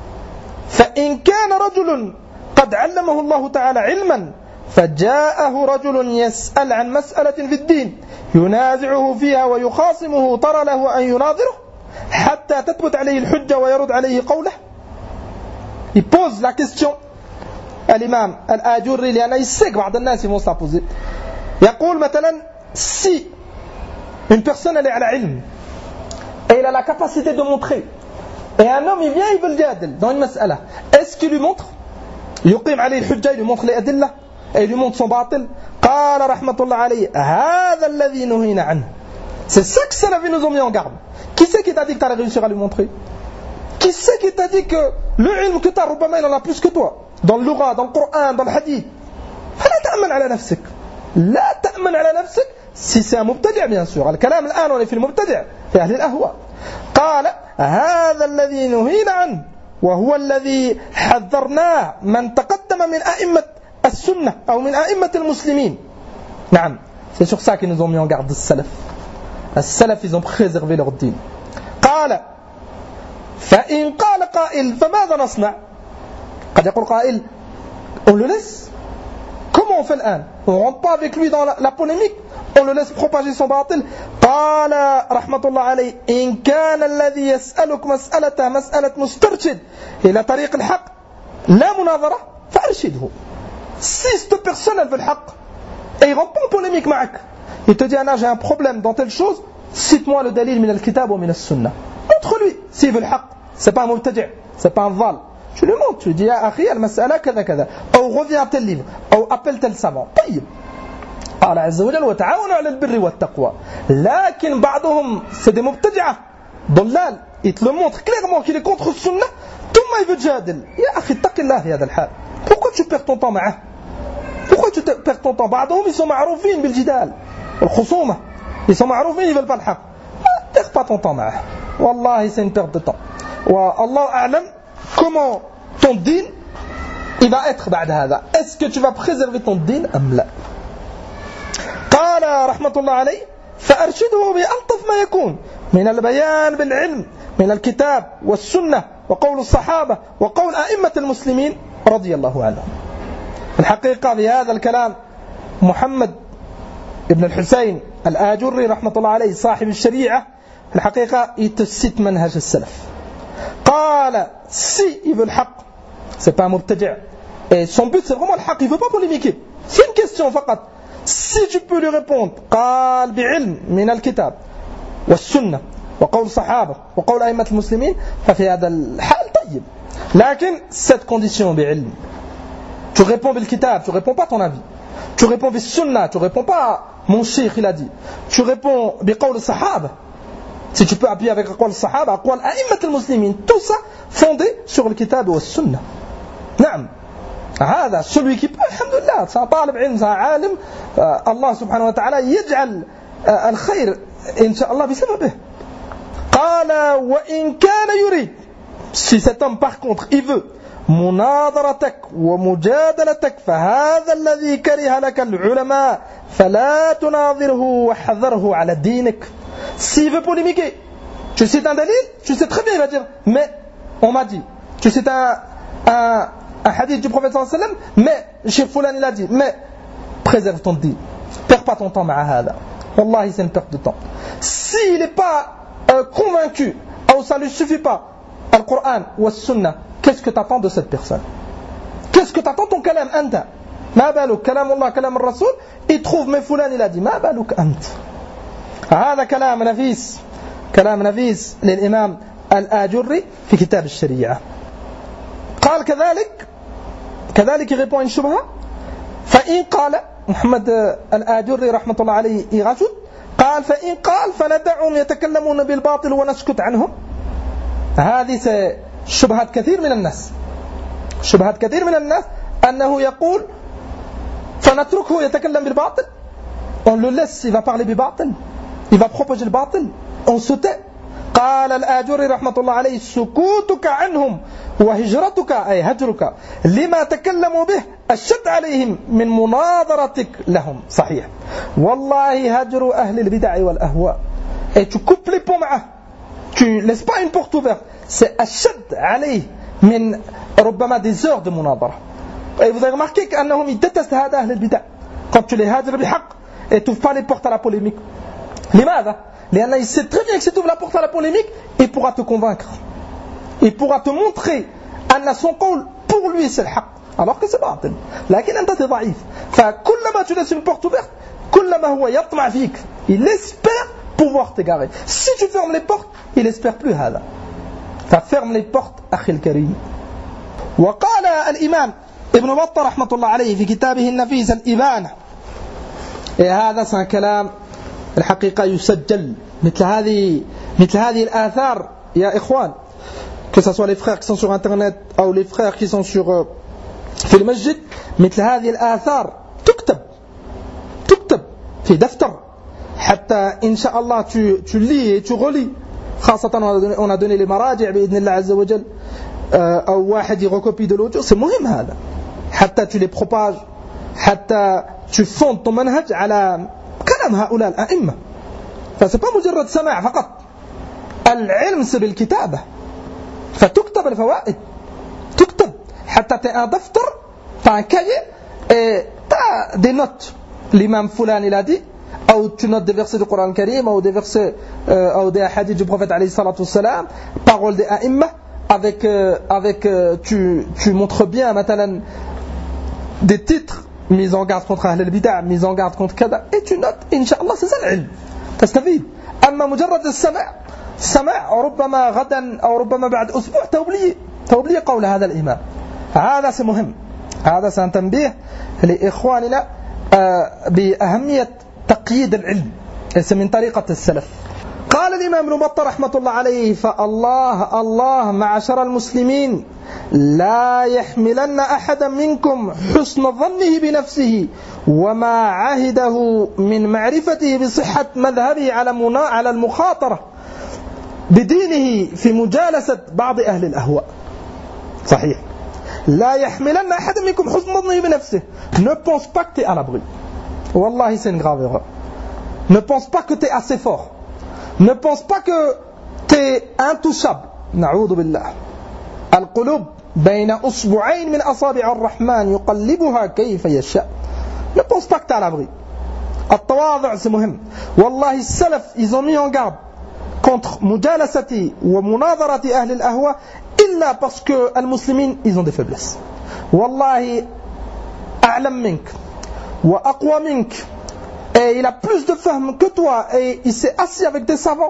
فإن كان رجل قد علمه الله تعالى علما فجاءه رجل يسأل عن مسألة في الدين ينازعه فيها ويخاصمه ترى له أن يناظره حتى تثبت عليه الحجة ويرد عليه قوله. Il pose la question à l'imam al-Ajurri لأنه يسيق بعض الناس يموت la poser. يقول مثلا si une personne elle est à la ilm et il a la capacité de montrer, et un homme il vient il veut le jadil dans une mas'ala, est-ce qu'il lui montre, يقيم عليه الحجة, il lui montre les adillah et il lui montre son batil. قال رحمة الله عليه هذا الذي نهينا عنه. C'est ça que Salafi nous ont mis en garde. Qui c'est qui t'a dit que tu allais réussir à lui montrer? Qui c'est qui t'a dit que le ilm que tu as, ربما il en a plus que toi, dans le lugha, dans le Coran, dans le hadith? فلا تأمن على نفسك, لا تأمن على نفسك. Si c'est un mubtadi' bien sûr, الكلام الآن on est في المبتدع في أهل الأهواء. قال هذا الذي نهينا عنه وهو الذي حذرناه من تقدم من أئمة السنة أو من أئمة المسلمين. نعم, c'est sur ça qu'ils nous ont mis en garde le salaf. Les salaf ils ont préservé leur din. قال فإن قال قائل فماذا نصنع؟ قد يقول قائل on le laisse. Comment on fait l'an? On rentre pas avec lui dans la, la polémique, on le laisse propager son batil. قال رحمة الله عليه إن كان الذي يسألك مسألة مسألة مسترشد إلى طريق الحق لا مناظرة فأرشده. Si cette personne elle veut le haqq et il rentre pas en polémique معك, il te dit Anna j'ai un problème dans telle chose, cite-moi le dalil min al-kitab ou min al-sunnah. Montre-lui s'il veut le haqq, c'est pas un mubtadi', c'est pas un val. Tu lui montres, tu lui dis ya akhi al-mas'ala كذا كذا, ou reviens à tel livre, ou appelle tel savant. طيب. قال عز وجل وتعاونوا على البر والتقوى. لكن بعضهم c'est des mubtadi'ah, ضلال, il te le montre clairement qu'il est contre le sunnah, ثم il veut jadil. Ya akhi اتق الله في هذا الحال. Pourquoi tu perds ton temps معه? Pourquoi tu perds ton temps? بعضهم ils sont معروفين بالجدال والخصومة, ils sont معروفين, ils veulent pas le haqq. Ne perds pas ton temps معه. Wallahi c'est une perte de temps. والله أعلم comment ton din il va être بعد هذا. Est-ce que tu vas préserver ton din أم لا؟ قال رحمة الله عليه فأرشده بألطف ما يكون من البيان بالعلم من الكتاب والسنة وقول الصحابة وقول أئمة المسلمين رضي الله عنهم. الحقيقة في هذا الكلام محمد ابن الحسين الآجري رحمة الله عليه صاحب الشريعة الحقيقة يتسيت منهج السلف. قال si il veut le haqq, c'est pas un mubtadi', et son but c'est vraiment le haqq, il veut pas polémiquer, c'est une question faqat. Si tu peux lui répondre قال بعلم من الكتاب والسنة وقول الصحابة وقول أئمة المسلمين ففي هذا الحال طيب. لكن cette condition بعلم. Tu réponds بالكتاب, tu réponds pas ton avis. Tu réponds بالسنة, tu réponds pas mon cheikh il a dit. Tu réponds بقول الصحابة. Si tu peux appuyer avec أقوال الصحابة, أقوال أئمة المسلمين, tout ça fondé sur le kitab et la sunna. نعم. هذا celui qui peut, الحمد لله, c'est un طالب علم, c'est un عالم, الله سبحانه وتعالى يجعل الخير إن شاء الله بسببه. قال وإن كان يريد, si cet homme par contre il veut مناظرتك ومجادلتك فهذا الذي كره لك العلماء فلا تناظره وحذره على دينك. S'il veut polémiquer, tu cites un dalil, tu sais très bien, il va dire mais on m'a dit. Tu cites un, un, un hadith du prophète sallallahu alayhi wa sallam, mais Cheikh Foulan il a dit, mais préserve ton din, perds pas ton temps مع هذا. Wallahi c'est une perte de temps. S'il n'est pas euh, convaincu, ou ça ne lui suffit pas, Al-Qur'an ou Al-Sunnah, qu'est-ce que tu attends de cette personne? Qu'est-ce que tu attends ton kalam anta? ما بالك كلام الله كلام الرسول, il trouve mais Foulan il a dit, ما بالك أنت. هذا كلام نفيس, كلام نفيس للإمام الآجري في كتاب الشريعة. قال كذلك كذلك répond une شبهة. فإن قال محمد الآجري رحمة الله عليه يغشد, قال فإن قال فندعهم يتكلمون بالباطل ونسكت عنهم. هذه شبهات كثير من الناس, شبهات كثير من الناس أنه يقول فنتركه يتكلم بالباطل, on le laisse, il va parler بالباطل, il va propager le باطل, on se tait. قال الآجري رحمة الله عليه سكوتك عنهم وهجرتك أي هجرك لما تكلموا به أشد عليهم من مناظرتك لهم. صحيح والله هجر أهل البدع والأهواء, et tu coupes les ponts معه, tu laisses pas une porte ouverte, c'est أشد عليه من ربما des heures de مناظرة. Et vous avez remarqué qu'annahum ils détestent هذا أهل البدع quand tu les هاجر بحق et tu n'ouvres pas les portes à la polémique. لماذا؟ لأن il sait très bien que si tu ouvres la porte à la polémique, il pourra te convaincre, il pourra te montrer أن son قول pour lui c'est le حق alors que c'est باطل. لكن أنت t'es ضعيف, فكلما tu laisses une porte ouverte كلما هو يطمع فيك, il espère pouvoir t'égarer. Si tu fermes les portes, il espère plus هذا. فferme les portes أخي الكريم. وقال الإمام ابن بطة رحمة الله عليه في كتابه النفيس الإبانة, et هذا c'est un كلام الحقيقة يسجل, مثل هذه مثل هذه الآثار يا إخوان, que ce soit les frères qui sont sur internet ou les frères qui sont sur في المسجد, مثل هذه الآثار تكتب تكتب في دفتر حتى إن شاء الله tu, tu lis et tu relis. خاصة on a donné les مراجع بإذن الله عز وجل, أو واحد يركوبي de l'audio, c'est مهم هذا, حتى tu les propages, حتى tu fondes ton manhaj على كلام هؤلاء الأئمة. فسي pas مجرد سماع فقط, العلم c'est بالكتابة, فتكتب الفوائد, تكتب حتى t'as un دفتر, t'as un cahier et t'as des notes. L'imam Foulan il a dit, ou tu notes des versets du Coran Karim, ou des versets euh, ou des hadiths du prophète alayhi salatu wassalam, paroles des a'imma, avec, euh, avec euh, tu, tu montres bien مثلا des titres, mise en garde contre Ahl al-Bid'ah, mise en garde contre Kada, et tu notes, Inch'Allah, c'est ça l'ilm, تستفيد. أما مجرد السماع, سماع ربما غدا أو ربما بعد أسبوع توبلي توبلي قول هذا الإمام. هذا سمهم, هذا سنتنبيه لإخواننا بأهمية تقييد العلم, ليس من طريقة السلف. قال الإمام ابن بطة رحمة الله عليه فالله الله معشر المسلمين لا يحملن أحدا منكم حسن ظنه بنفسه وما عهده من معرفته بصحة مذهبه على منا على المخاطرة بدينه في مجالسة بعض أهل الأهواء. صحيح, لا يحملن أحدا منكم حسن ظنه بنفسه. Ne pense pas que tu es à l'abri. Wallahi c'est une grave erreur. Ne pense pas que tu es assez fort. Ne pense pas que tu es intouchable. نعوذ بالله. القلوب بين أصبعين من أصابع الرحمن يقلبها كيف يشاء. Ne pense pas que tu es à l'abri. التواضع c'est مهم. والله السلف ils ont mis en garde contre مجالسة ومناظرة أهل الأهواء إلا parce que المسلمين ils ont des faiblesses. والله أعلم منك وأقوى منك, et il a plus de fahm que toi, et il s'est assis avec des savants,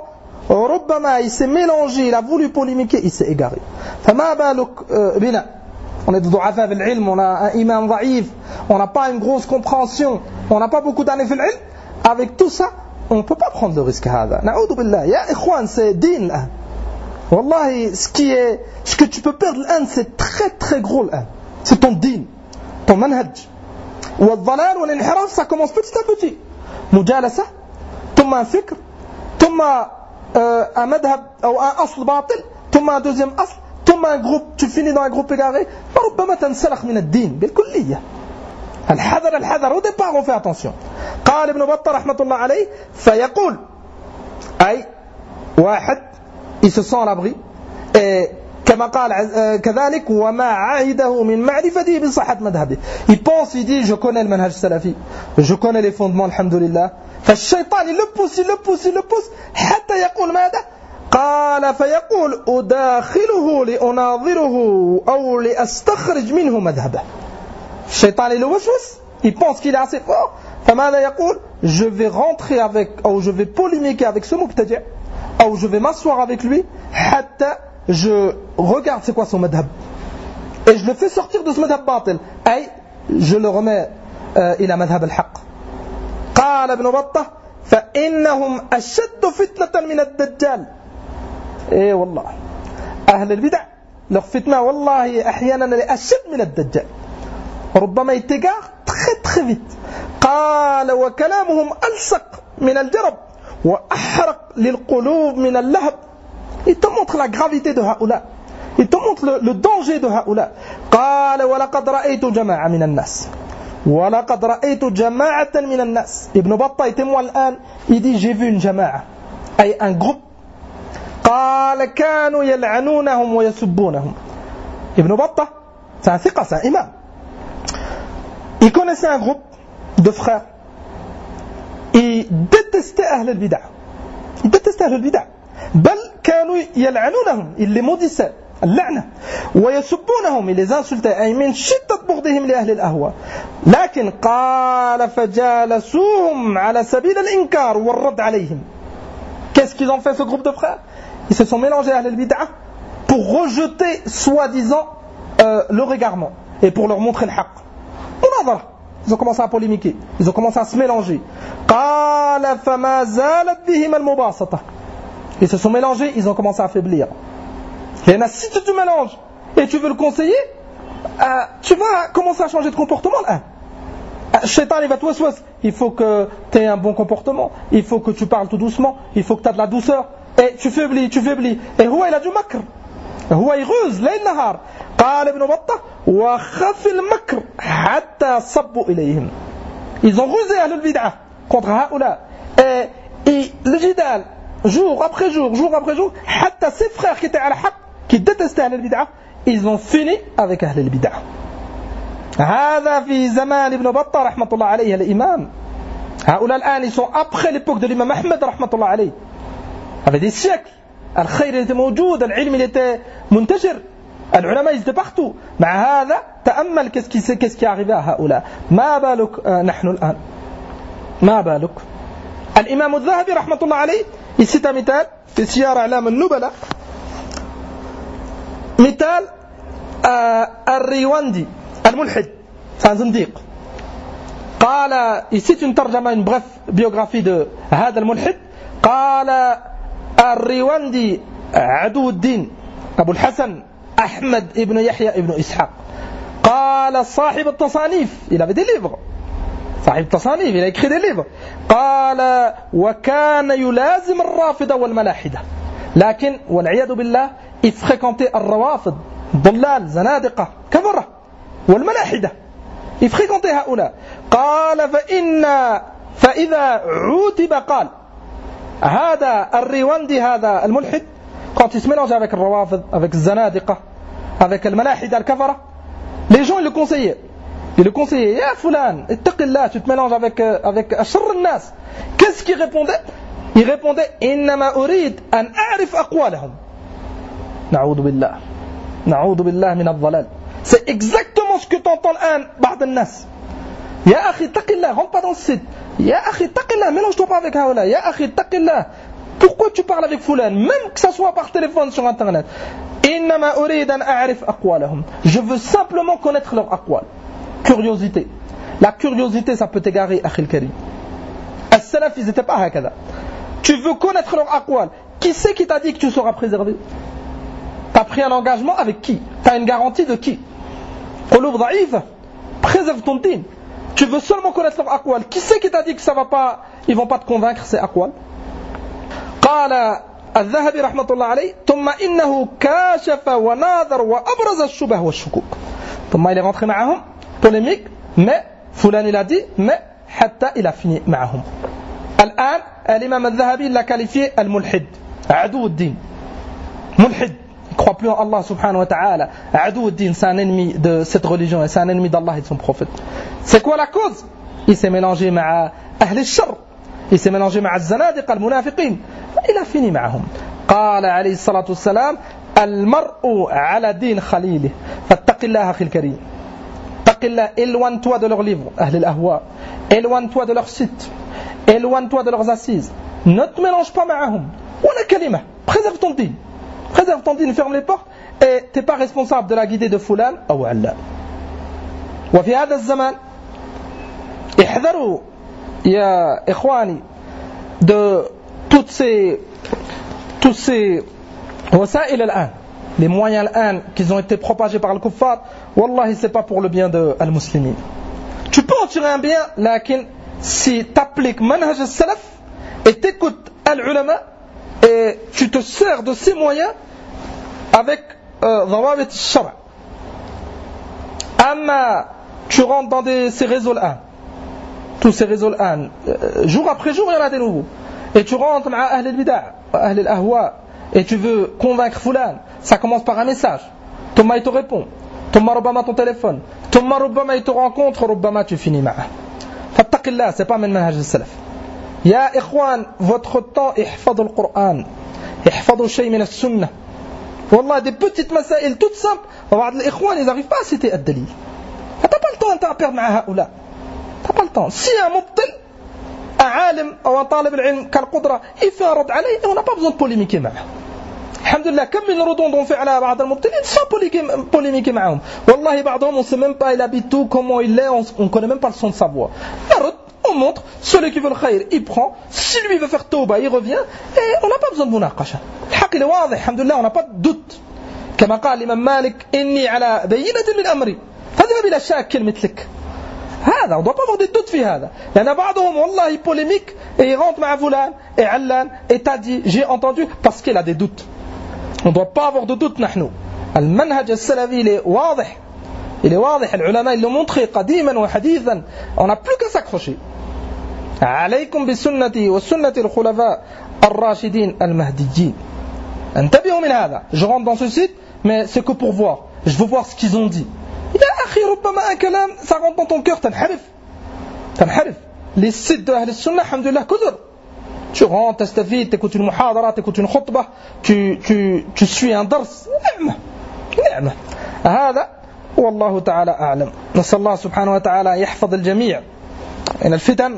ربما il s'est mélangé, il a voulu polémiquer, il s'est égaré. فما بالك بنا, on est de ضعفاء في العلم, on a un imam ضعيف, on n'a pas une grosse compréhension, on n'a pas beaucoup d'années في العلم. Avec tout ça, on ne peut pas prendre le risque. هذا نعوذ بالله. يا إخوان, c'est دين الآن. والله, ce qui est, ce que tu peux perdre الآن, c'est très très gros الآن. C'est ton دين, ton manhaj. والضلال والانحراف, ça commence petit à petit. مجالسة, ثم un فكر, ثم un madhab ou un أصل باطل, ثم un deuxième أصل, ثم un groupe, tu finis dans un groupe égaré. ربما تنسلخ من الدين بالكلية. الحذر الحذر. Au départ, on fait attention. قال ابن بطة رحمة الله عليه فيقول أي واحد il se sent à l'abri كما قال كذلك وما عهده من معرفته بصحة مذهبه. Il pense, il dit je connais le manhaj salafi, je connais les fondements الحمد لله. فالشيطان il le pousse, il le pousse, il le pousse حتى يقول ماذا؟ قال فيقول أداخله لأناظره أو لأستخرج منه مذهبه. الشيطان il le وسوس, il pense qu'il est assez fort. فماذا يقول؟ je vais rentrer avec, ou je vais polémiquer avec ce mubtadi', ou je vais m'asseoir avec lui حتى je regarde c'est quoi son madhab et je le fais sortir de ce madhab batil, أي je le remets euh, إلى مذهب الحق. قال ابن بطة فإنهم أشد فتنة من الدجال. إيه والله أهل البدع leur fitna والله أحيانا أشد من الدجال, ربما يتقار très très vite. قال وكلامهم ألصق من الجرب وأحرق للقلوب من اللهب. Il te montre la gravité de هؤلاء, il te montre le, le danger de هؤلاء. قال ولقد رأيت جماعة من الناس ولقد رأيت جماعة من الناس. Ibn Battah est témoin الآن, il dit j'ai vu une جماعة, أي un groupe. قال كانوا يلعنونهم ويسبونهم. Ibn Battah c'est un ثقة, c'est un imam. Il connaissait un groupe de frères. Ils détestaient أهل البدع. Ils détestaient أهل البدع. بل كانوا يلعنونهم, ils les maudissaient, اللعنة. ويسبونهم, ils les insultaient. أي من شدة بغضهم لأهل الأهواء. لكن قال فجالسوهم على سبيل الإنكار والرد عليهم. Qu'est-ce qu'ils ont fait ce groupe de frères? Ils se sont mélangés à أهل البدع pour rejeter soi-disant euh, leur égarement et pour leur montrer le haqq. Ils ont commencé à polémiquer, ils ont commencé à se mélanger. قال فما زالت بهم المباسطة. Ils se sont mélangés, ils ont commencé à faiblir. Et si tu te mélanges et tu veux le conseiller, euh, tu vas commencer à changer de comportement là. Shaitan il va te waswas, il faut que tu aies un bon comportement, il faut que tu parles tout doucement, il faut que tu aies de la douceur, et tu faiblis, tu faiblis. Et هو il a du makr, هو يغوز ليل نهار. قال ابن بطة وخف المكر حتى صبوا إليهم. Ils ont rusé أهل البدعة contre هؤلاء. Et, et le jidal, jour après jour, jour après jour, حتى ses frères qui étaient à la haqq, qui détestaient أهل البدعة, ils ont fini avec أهل البدعة. هذا في زمان ابن بطة رحمة الله عليه الإمام. هؤلاء الآن ils sont après l'époque de l'imam Ahmed رحمة الله عليه. Avec des siècles. الخير était موجود, العلم il était منتشر, العلماء ils étaient partout. مع هذا تأمل qu'est-ce qui c'est, qu'est-ce qui est arrivé à هؤلاء. ما بالك نحن الآن, ما بالك. الإمام الذهبي رحمة الله عليه il cite un مثال في سيار أعلام النبلاء, مثال الريواندي الملحد, c'est un زنديق. قال, il cite une ترجمة, une bref biographie de هذا الملحد. قال الريواندي عدو الدين أبو الحسن أحمد ابن يحيى ابن إسحاق. قال صاحب التصانيف, il avait des livres, صاحب التصانيف, il a écrit des livres. قال وكان يلازم الرافضة والملاحدة, لكن والعياذ بالله il fréquentait الروافض, ضلال, زنادقة, كفرة, والملاحدة, il fréquentait هؤلاء. قال فإن فإذا عوتب قال هذا الريواندي هذا الملحد, quand il se mélange avec le rawafid, avec le zanadiqa, avec le malahida, le kafara, les gens ils le conseillaient, ils le conseillaient, ya fulan, ittaqillah, tu te mélanges avec avec asharr an-nas. Qu'est-ce qu'il répondait? Il répondait innama urid an a'rif aqwalahum. Na'udhu billah, na'udhu billah min ad-dhalal. C'est exactement ce que t'entends l'an ba'd an-nas. Ya akhi ittaqillah, rentre pas dans ce site. Ya akhi ittaqillah, mélange-toi pas avec haoula. Ya akhi ittaqillah, Pourquoi tu parles avec Foulan, même que ça soit par téléphone sur internet? Je veux simplement connaître leur aqwal. Curiosité. La curiosité, ça peut t'égarer, akhil karim. As-salaf, ils n'étaient pas hakada. Tu veux connaître leur aqwal. Qui c'est qui t'a dit que tu seras préservé? T'as pris un engagement avec qui? T'as une garantie de qui? Qulub dha'ifa. Préserve ton din. Tu veux seulement connaître leur aqwal. Qui c'est qui t'a dit que ça va pas, ils vont pas te convaincre, ces aqwal? قال الذهبي رحمة الله عليه ثم إنه كاشف وناظر وأبرز الشبه والشكوك. ثم il est rentré معهم polémique, mais فلان il a dit, mais حتى il a fini معهم. الآن الإمام الذهبي l'a qualifié الملحد, عدو الدين. ملحد, il ne croit plus en Allah subhanahu wa ta'ala. عدو الدين, c'est un ennemi de cette religion et c'est un ennemi d'Allah et de son prophète. C'est quoi la cause? Il s'est mélangé مع أهل الشر. Il s'est mélangé مع الزنادقة المنافقين. Il a fini معهم. قال عليه الصلاة والسلام المرء على دين خليله فاتق الله أخي الكريم. اتق الله, éloigne-toi de leurs livres, أهل الأهواء. Éloigne-toi de leurs sites. Éloigne-toi de leurs assises. Ne te mélange pas معهم. ولا كلمة. Préserve ton din. Préserve ton din, ferme les portes et tu n'es pas responsable de la guidée de فلان أو علان. وفي هذا الزمان احذروا يا إخواني de toutes ces tous ces wasaïl al-an, les moyens al-an qui ont été propagés par le kuffar, wallahi c'est pas pour le bien de al-muslimin. Tu peux en tirer un bien, lakin si tu appliques manhaj al-salaf et t'écoutes al-ulama et tu te sers de ces moyens avec dhawabit al-shara. Amma tu rentres dans des, ces réseaux al-an, tous ces réseaux al-an, jour après jour il y en a des nouveaux. Et tu rentres avec Ahl al-Bida', Ahl al-Ahwa, et tu veux convaincre Foulan, ça commence par un message. Thomas il te répond, Thomas Rubama ton téléphone, Thomas Rubama il te rencontre, Rubama tu finis ma'a. Fattaqillah, c'est pas min manhaj al-salaf. Ya ikhwan, votre temps, ihfadou al-Qur'an, ihfadou shay min al-sunnah. Wallah, des petites masaïl toutes simples, les ikhwan ils n'arrivent pas à citer ad-dalil. T'as pas le temps à perdre ma'a haoula. T'as pas le temps. Si un mubtil, un alim ou un talib al-ilm qu'a le qudra, il fait un rad alayh et on n'a pas besoin de polémiquer معه. Alhamdulillah, comme من ردود on fait على بعض المبتلين sans polémiquer معهم. Wallahi بعضهم on sait même pas il habite où, comment il est, on connaît même pas le son de sa voix. On montre, celui qui veut le khayr, il prend, si lui veut faire tawba, il revient et on n'a pas besoin de munaqasha. الحق est واضح, alhamdulillah, on n'a pas de doute. كما قال الإمام مالك إني على بينة من أمري فاذهب إلى شاك مثلك. هذا, on ne doit pas avoir des doutes في هذا. Il y en a بعضهم والله il polémique et il rentre مع فلان et علان et t'a dit j'ai entendu parce qu'il a des doutes. On ne doit pas avoir de doute نحن. المنهج السلفي il est واضح. Il est واضح. العلماء ils l'ont montré قديما وحديثا. On n'a plus qu'à s'accrocher. عليكم بسنتي وسنة الخلفاء الراشدين المهديين. انتبهوا من هذا. Je rentre dans ce site mais c'est que pour voir. Je veux voir ce qu'ils ont dit. يا أخي ربما un كلام ça rentre dans ton cœur تنحرف تنحرف. Les sites de Ahl al-Sunnah الحمد لله كثر. Tu rentres, تستفيد, t'écoutes une muhadara, t'écoutes une khutbah, tu, tu, tu suis un dars. نعمة نعمة. هذا والله تعالى أعلم. نسأل الله سبحانه وتعالى يحفظ الجميع من الفتن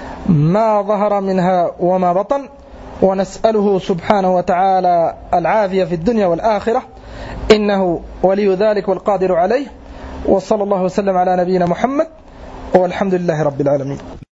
ما ظهر منها وما بطن, ونسأله سبحانه وتعالى العافية في الدنيا والآخرة, إنه ولي ذلك والقادر عليه. وصلى الله وسلم على نبينا محمد والحمد لله رب العالمين.